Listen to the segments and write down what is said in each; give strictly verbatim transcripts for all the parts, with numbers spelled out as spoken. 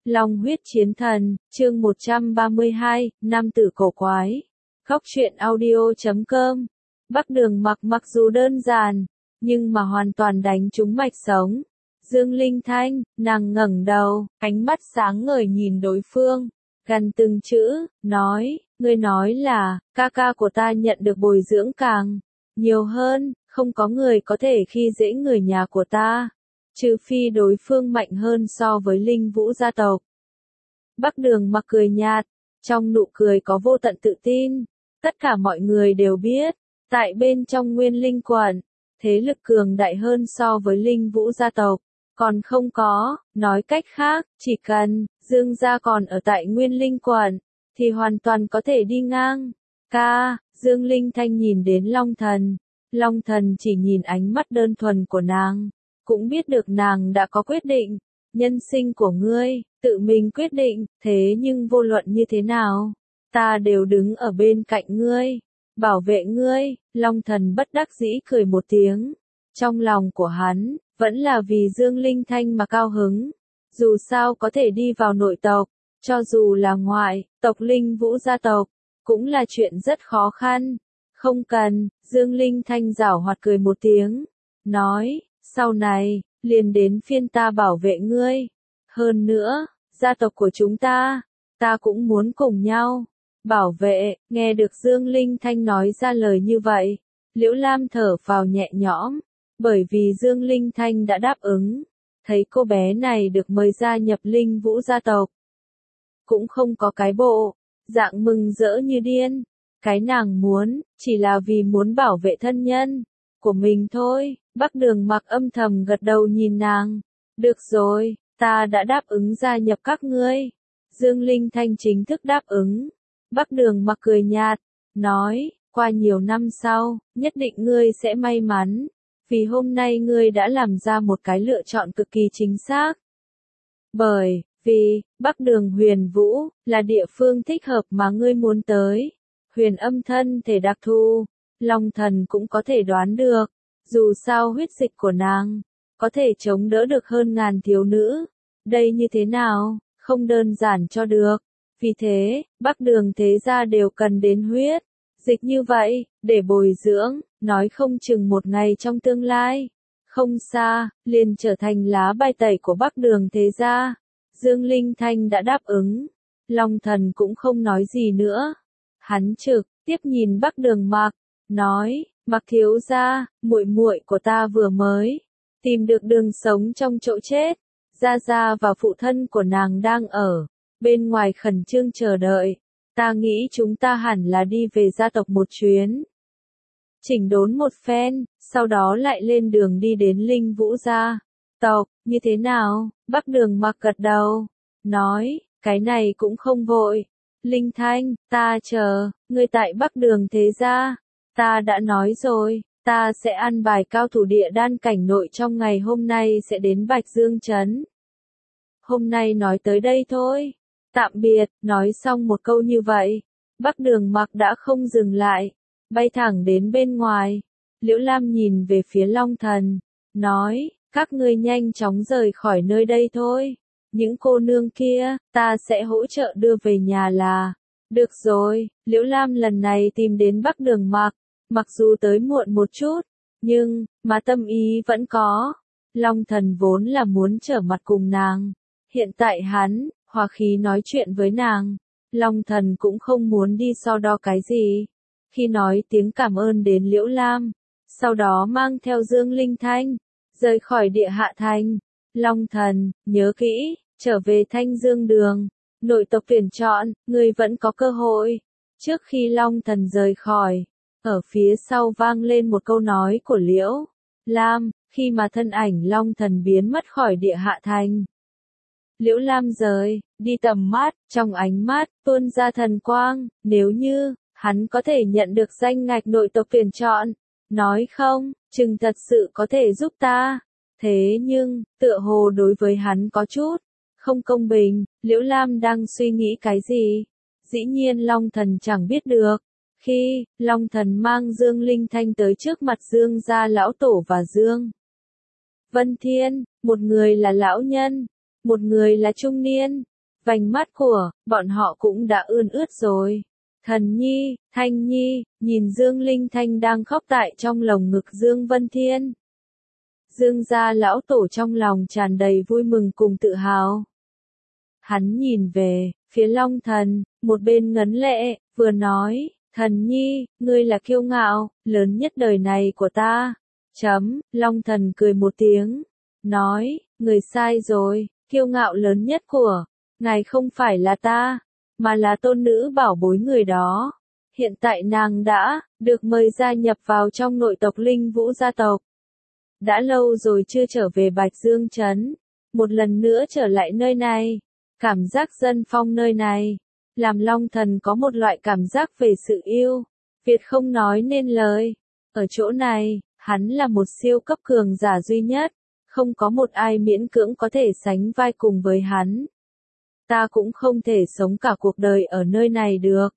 Long huyết chiến thần, chương một trăm ba mươi hai, Nam tử cổ quái. Góc truyện audio chấm com. Bắc Đường mặc mặc dù đơn giản, nhưng mà hoàn toàn đánh trúng mạch sống. Dương Linh Thanh, nàng ngẩng đầu, ánh mắt sáng ngời nhìn đối phương, gần từng chữ, nói, ngươi nói là, ca ca của ta nhận được bồi dưỡng càng nhiều hơn, không có người có thể khi dễ người nhà của ta, trừ phi đối phương mạnh hơn so với Linh Vũ gia tộc. Bắc Đường mặc cười nhạt, trong nụ cười có vô tận tự tin, tất cả mọi người đều biết, tại bên trong Nguyên Linh quận, thế lực cường đại hơn so với Linh Vũ gia tộc, còn không có, nói cách khác, chỉ cần Dương gia còn ở tại Nguyên Linh quận, thì hoàn toàn có thể đi ngang. Ca, Dương Linh Thanh nhìn đến Long Thần, Long Thần chỉ nhìn ánh mắt đơn thuần của nàng, cũng biết được nàng đã có quyết định, nhân sinh của ngươi, tự mình quyết định, thế nhưng vô luận như thế nào, ta đều đứng ở bên cạnh ngươi, bảo vệ ngươi. Long Thần bất đắc dĩ cười một tiếng, trong lòng của hắn, vẫn là vì Dương Linh Thanh mà cao hứng, dù sao có thể đi vào nội tộc, cho dù là ngoại tộc Linh Vũ gia tộc, cũng là chuyện rất khó khăn. Không cần, Dương Linh Thanh giảo hoạt cười một tiếng, nói, sau này, liền đến phiên ta bảo vệ ngươi. Hơn nữa, gia tộc của chúng ta, ta cũng muốn cùng nhau bảo vệ. Nghe được Dương Linh Thanh nói ra lời như vậy, Liễu Lam thở phào nhẹ nhõm, bởi vì Dương Linh Thanh đã đáp ứng, thấy cô bé này được mời gia nhập Linh Vũ gia tộc, cũng không có cái bộ dạng mừng rỡ như điên. Cái nàng muốn, chỉ là vì muốn bảo vệ thân nhân của mình thôi. Bắc Đường mặc âm thầm gật đầu nhìn nàng. Được rồi, ta đã đáp ứng gia nhập các ngươi. Dương Linh Thanh chính thức đáp ứng. Bắc Đường mặc cười nhạt, nói, qua nhiều năm sau, nhất định ngươi sẽ may mắn, vì hôm nay ngươi đã làm ra một cái lựa chọn cực kỳ chính xác. Bởi vì, Bắc Đường Huyền Vũ, là địa phương thích hợp mà ngươi muốn tới. Huyền âm thân thể đặc thù, Long Thần cũng có thể đoán được, dù sao huyết dịch của nàng, có thể chống đỡ được hơn ngàn thiếu nữ. Đây như thế nào, không đơn giản cho được. Vì thế, Bắc Đường thế gia đều cần đến huyết dịch như vậy, để bồi dưỡng, nói không chừng một ngày trong tương lai, không xa, liền trở thành lá bài tẩy của Bắc Đường thế gia. Dương Linh Thanh đã đáp ứng, Long Thần cũng không nói gì nữa. Hắn trực tiếp nhìn Bắc Đường Mặc, nói, Mặc thiếu gia, muội muội của ta vừa mới tìm được đường sống trong chỗ chết, gia gia và phụ thân của nàng đang ở bên ngoài khẩn trương chờ đợi, ta nghĩ chúng ta hẳn là đi về gia tộc một chuyến, chỉnh đốn một phen, sau đó lại lên đường đi đến Linh Vũ gia tộc. Như thế nào? Bắc Đường Mặc gật đầu, nói, cái này cũng không vội. Linh Thanh, ta chờ, ngươi tại Bắc Đường thế gia. Ta đã nói rồi, ta sẽ ăn bài cao thủ địa đan cảnh nội trong ngày hôm nay sẽ đến Bạch Dương Trấn. Hôm nay nói tới đây thôi. Tạm biệt. Nói xong một câu như vậy, Bắc Đường Mặc đã không dừng lại, bay thẳng đến bên ngoài. Liễu Lam nhìn về phía Long Thần, nói, các ngươi nhanh chóng rời khỏi nơi đây thôi. Những cô nương kia, ta sẽ hỗ trợ đưa về nhà là. Được rồi, Liễu Lam lần này tìm đến Bắc Đường Mặc, mặc dù tới muộn một chút, nhưng, mà tâm ý vẫn có. Long Thần vốn là muốn trở mặt cùng nàng. Hiện tại hắn, hòa khí nói chuyện với nàng. Long Thần cũng không muốn đi so đo cái gì. Khi nói tiếng cảm ơn đến Liễu Lam, sau đó mang theo Dương Linh Thanh, rời khỏi địa hạ thành. Long Thần, nhớ kỹ, trở về Thanh Dương Đường, nội tộc tuyển chọn, ngươi vẫn có cơ hội. Trước khi Long Thần rời khỏi, ở phía sau vang lên một câu nói của Liễu Lam, khi mà thân ảnh Long Thần biến mất khỏi địa hạ thành. Liễu Lam rời đi tầm mắt, trong ánh mắt tuôn ra thần quang, nếu như hắn có thể nhận được danh ngạch nội tộc tuyển chọn, nói không, chừng thật sự có thể giúp ta. Thế nhưng, tựa hồ đối với hắn có chút không công bình. Liễu Lam đang suy nghĩ cái gì? Dĩ nhiên Long Thần chẳng biết được. Khi Long Thần mang Dương Linh Thanh tới trước mặt Dương gia lão tổ và Dương Vân Thiên, một người là lão nhân, một người là trung niên, vành mắt của bọn họ cũng đã ươn ướt rồi. Thần nhi, Thanh nhi, nhìn Dương Linh Thanh đang khóc tại trong lồng ngực Dương Vân Thiên. Dương gia lão tổ trong lòng tràn đầy vui mừng cùng tự hào. Hắn nhìn về phía Long Thần, một bên ngấn lệ, vừa nói, thần nhi, ngươi là kiêu ngạo, lớn nhất đời này của ta. Chấm, Long Thần cười một tiếng, nói, người sai rồi, kiêu ngạo lớn nhất của ngài không phải là ta, mà là tôn nữ bảo bối người đó. Hiện tại nàng đã được mời gia nhập vào trong nội tộc Linh Vũ gia tộc. Đã lâu rồi chưa trở về Bạch Dương Trấn, một lần nữa trở lại nơi này, cảm giác dân phong nơi này, làm Long Thần có một loại cảm giác về sự yêu Việt không nói nên lời. Ở chỗ này, hắn là một siêu cấp cường giả duy nhất, không có một ai miễn cưỡng có thể sánh vai cùng với hắn. Ta cũng không thể sống cả cuộc đời ở nơi này được.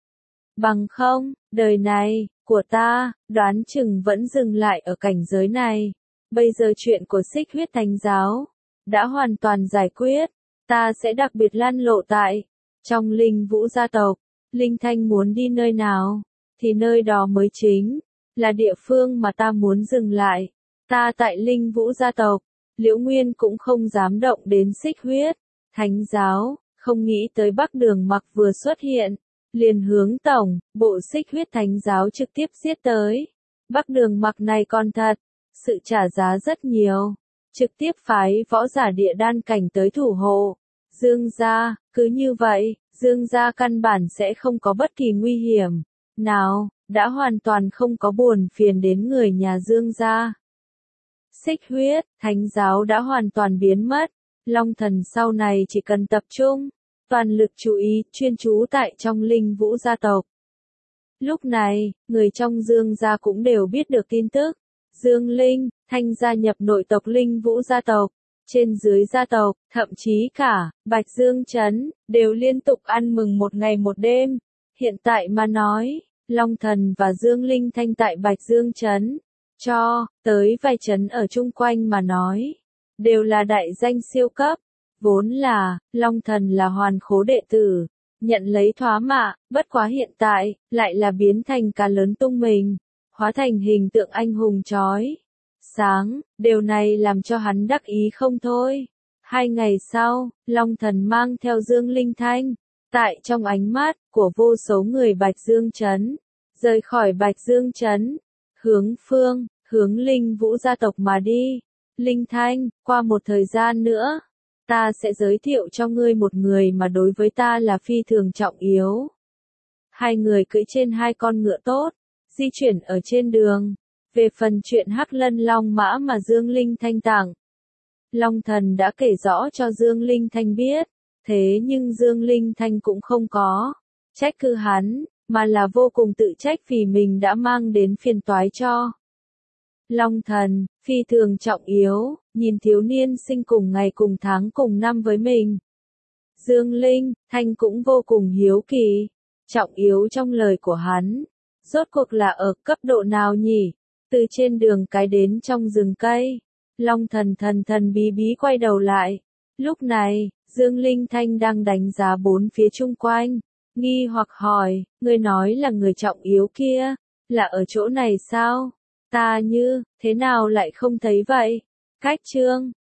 Bằng không, đời này, của ta, đoán chừng vẫn dừng lại ở cảnh giới này. Bây giờ chuyện của Xích Huyết Thánh Giáo đã hoàn toàn giải quyết, ta sẽ đặc biệt lan lộ tại trong Linh Vũ gia tộc. Linh Thanh muốn đi nơi nào, thì nơi đó mới chính là địa phương mà ta muốn dừng lại. Ta tại Linh Vũ gia tộc, Liễu Nguyên cũng không dám động đến Xích Huyết Thánh Giáo, không nghĩ tới Bắc Đường Mặc vừa xuất hiện, liền hướng tổng bộ Xích Huyết Thánh Giáo trực tiếp giết tới. Bắc Đường Mặc này còn thật sự trả giá rất nhiều, trực tiếp phái võ giả địa đan cảnh tới thủ hộ Dương gia. Cứ như vậy, Dương gia căn bản sẽ không có bất kỳ nguy hiểm nào, đã hoàn toàn không có buồn phiền đến người nhà Dương gia. Xích Huyết Thánh Giáo đã hoàn toàn biến mất, Long Thần sau này chỉ cần tập trung toàn lực chú ý, chuyên chú tại trong Linh Vũ gia tộc. Lúc này, người trong Dương gia cũng đều biết được tin tức. Dương Linh Thanh gia nhập nội tộc Linh Vũ gia tộc. Trên dưới gia tộc, thậm chí cả Bạch Dương Trấn, đều liên tục ăn mừng một ngày một đêm. Hiện tại mà nói, Long Thần và Dương Linh Thanh tại Bạch Dương Trấn, cho tới vài trấn ở chung quanh mà nói, đều là đại danh siêu cấp. Vốn là, Long Thần là hoàn khố đệ tử, nhận lấy thoá mạ, bất quá hiện tại, lại là biến thành cá lớn tung mình, hóa thành hình tượng anh hùng chói sáng, điều này làm cho hắn đắc ý không thôi. Hai ngày sau, Long Thần mang theo Dương Linh Thanh, tại trong ánh mắt của vô số người Bạch Dương Trấn, rời khỏi Bạch Dương Trấn, hướng phương, hướng Linh Vũ gia tộc mà đi. Linh Thanh, qua một thời gian nữa, ta sẽ giới thiệu cho ngươi một người mà đối với ta là phi thường trọng yếu. Hai người cưỡi trên hai con ngựa tốt, di chuyển ở trên đường. Về phần chuyện Hắc Lân Long Mã mà Dương Linh Thanh tặng, Long Thần đã kể rõ cho Dương Linh Thanh biết, thế nhưng Dương Linh Thanh cũng không có trách cứ hắn, mà là vô cùng tự trách vì mình đã mang đến phiền toái cho Long Thần. Phi thường trọng yếu, nhìn thiếu niên sinh cùng ngày cùng tháng cùng năm với mình. Dương Linh Thanh cũng vô cùng hiếu kỳ, trọng yếu trong lời của hắn, rốt cuộc là ở cấp độ nào nhỉ? Từ trên đường cái đến trong rừng cây, Long Thần thần thần bí bí quay đầu lại. Lúc này, Dương Linh Thanh đang đánh giá bốn phía chung quanh, nghi hoặc hỏi, người nói là người trọng yếu kia, là ở chỗ này sao? Ta như, thế nào lại không thấy vậy? Cách chương